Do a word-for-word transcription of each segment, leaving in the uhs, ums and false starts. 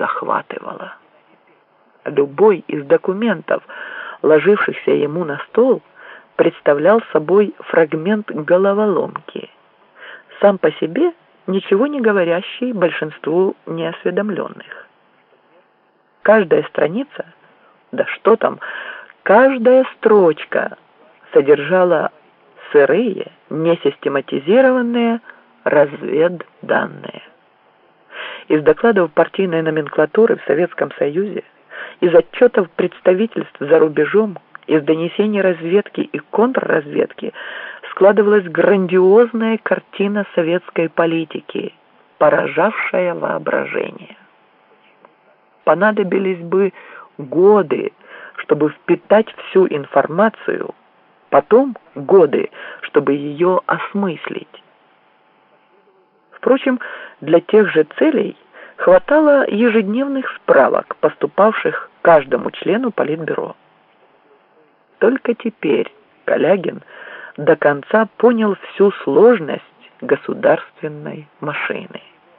захватывало. Любой из документов, ложившихся ему на стол, представлял собой фрагмент головоломки, сам по себе ничего не говорящий большинству неосведомленных. Каждая страница, да что там, каждая строчка содержала сырые, несистематизированные разведданные. Из докладов партийной номенклатуры в Советском Союзе, из отчетов представительств за рубежом, из донесений разведки и контрразведки складывалась грандиозная картина советской политики, поражавшая воображение. Понадобились бы годы, чтобы впитать всю информацию, потом годы, чтобы ее осмыслить. Впрочем, для тех же целей хватало ежедневных справок, поступавших каждому члену Политбюро. Только теперь Калягин до конца понял всю сложность государственной машины.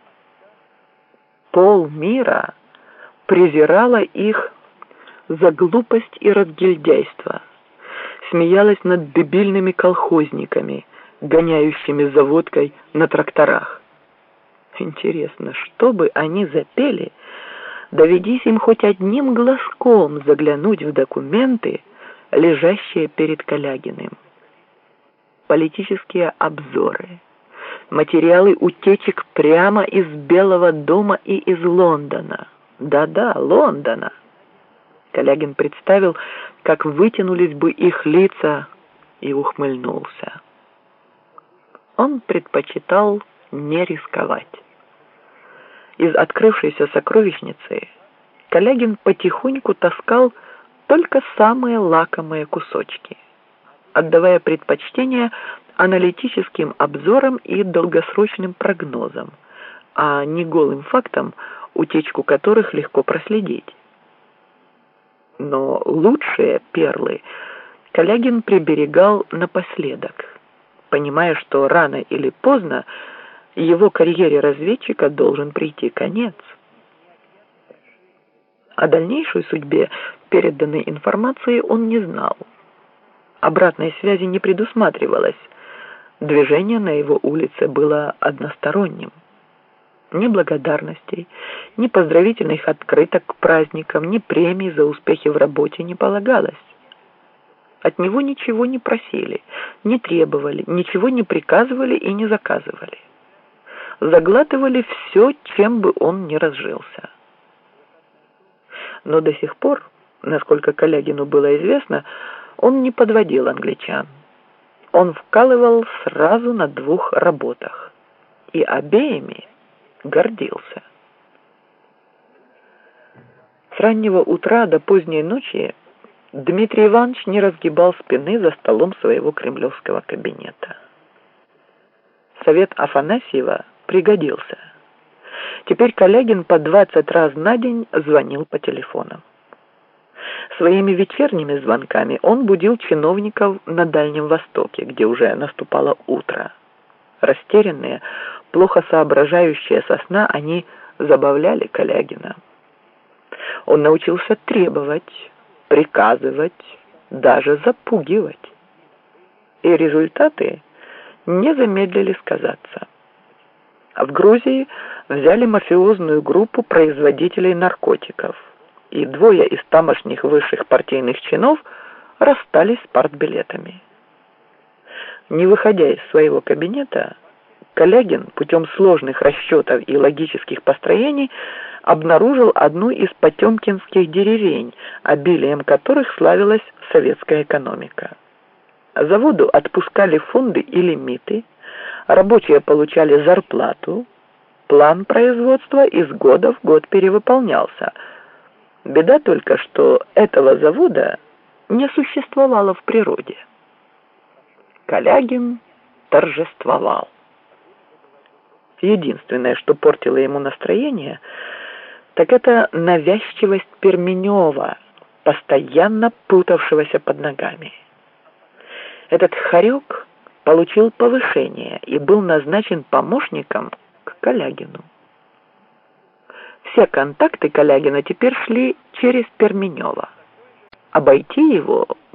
Полмира презирала их за глупость и разгильдяйство, смеялась над дебильными колхозниками, гоняющими за водкой на тракторах. Интересно, что бы они запели, доведись им хоть одним глазком заглянуть в документы, лежащие перед Калягиным. Политические обзоры, материалы утечек прямо из Белого дома и из Лондона. Да-да, Лондона. Калягин представил, как вытянулись бы их лица, и ухмыльнулся. Он предпочитал не рисковать. Из открывшейся сокровищницы Калягин потихоньку таскал только самые лакомые кусочки, отдавая предпочтение аналитическим обзорам и долгосрочным прогнозам, а не голым фактам, утечку которых легко проследить. Но лучшие перлы Калягин приберегал напоследок, понимая, что рано или поздно его карьере разведчика должен прийти конец. О дальнейшей судьбе переданной информации он не знал. Обратной связи не предусматривалось. Движение на его улице было односторонним. Ни благодарностей, ни поздравительных открыток к праздникам, ни премий за успехи в работе не полагалось. От него ничего не просили, не требовали, ничего не приказывали и не заказывали. Заглатывали все, чем бы он ни разжился. Но до сих пор, насколько Калягину было известно, он не подводил англичан. Он вкалывал сразу на двух работах и обеими гордился. С раннего утра до поздней ночи Дмитрий Иванович не разгибал спины за столом своего кремлевского кабинета. Совет Афанасьева пригодился. Теперь Калягин по двадцать раз на день звонил по телефонам. Своими вечерними звонками он будил чиновников на Дальнем Востоке, где уже наступало утро. Растерянные, плохо соображающие со сна, они забавляли Калягина. Он научился требовать, приказывать, даже запугивать. И результаты не замедлили сказаться. В Грузии взяли мафиозную группу производителей наркотиков, и двое из тамошних высших партийных чинов расстались с партбилетами. Не выходя из своего кабинета, Калягин путем сложных расчетов и логических построений обнаружил одну из потемкинских деревень, обилием которых славилась советская экономика. Заводу отпускали фонды и лимиты, рабочие получали зарплату, план производства из года в год перевыполнялся. Беда только, что этого завода не существовало в природе. Калягин торжествовал. Единственное, что портило ему настроение, так это навязчивость Перменева, постоянно путавшегося под ногами. Этот хорек получил повышение и был назначен помощником к Калягину. Все контакты Калягина теперь шли через Перменева. Обойти его